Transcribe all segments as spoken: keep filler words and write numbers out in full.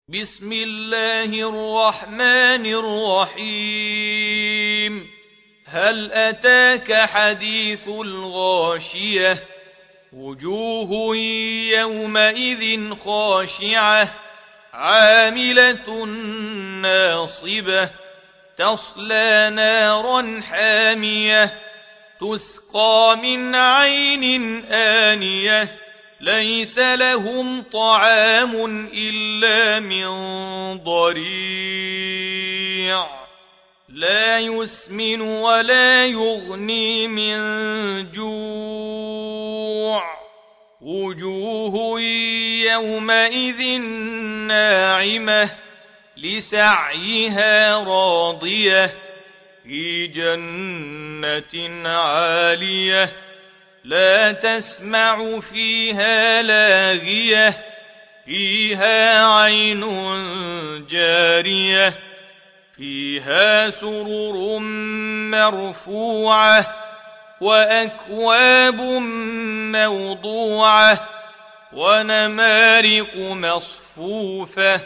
بسم الله الرحمن الرحيم هل أتاك حديث الغاشية وجوه يومئذ خاشعة عاملة ناصبة تصلى نارا حامية تسقى من عين آنية ليس لهم طعام إلا من ضريع لا يسمن ولا يغني من جوع وجوه يومئذ ناعمة لسعيها راضية في جنة عالية لا تسمع فيها لاغية فيها عين جارية فيها سرر مرفوعة وأكواب موضوعة ونمارق مصفوفة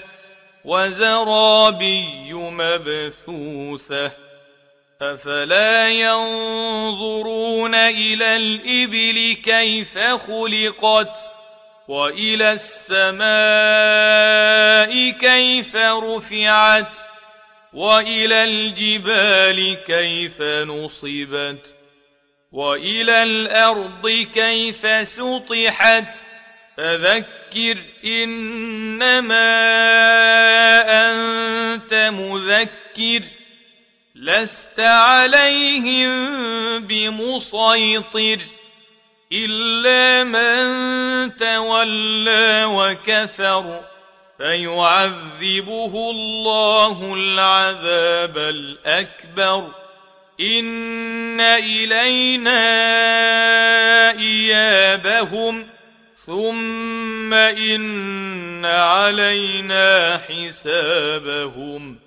وزرابي مبثوثة أفلا ينظرون إلى الإبل كيف خلقت وإلى السماء كيف رفعت وإلى الجبال كيف نصبت وإلى الأرض كيف سطحت فذكر إنما أنت مذكر لست عليهم بمسيطر إلا من تولى وكفر فيعذبه الله العذاب الأكبر إن إلينا إيابهم ثم إن علينا حسابهم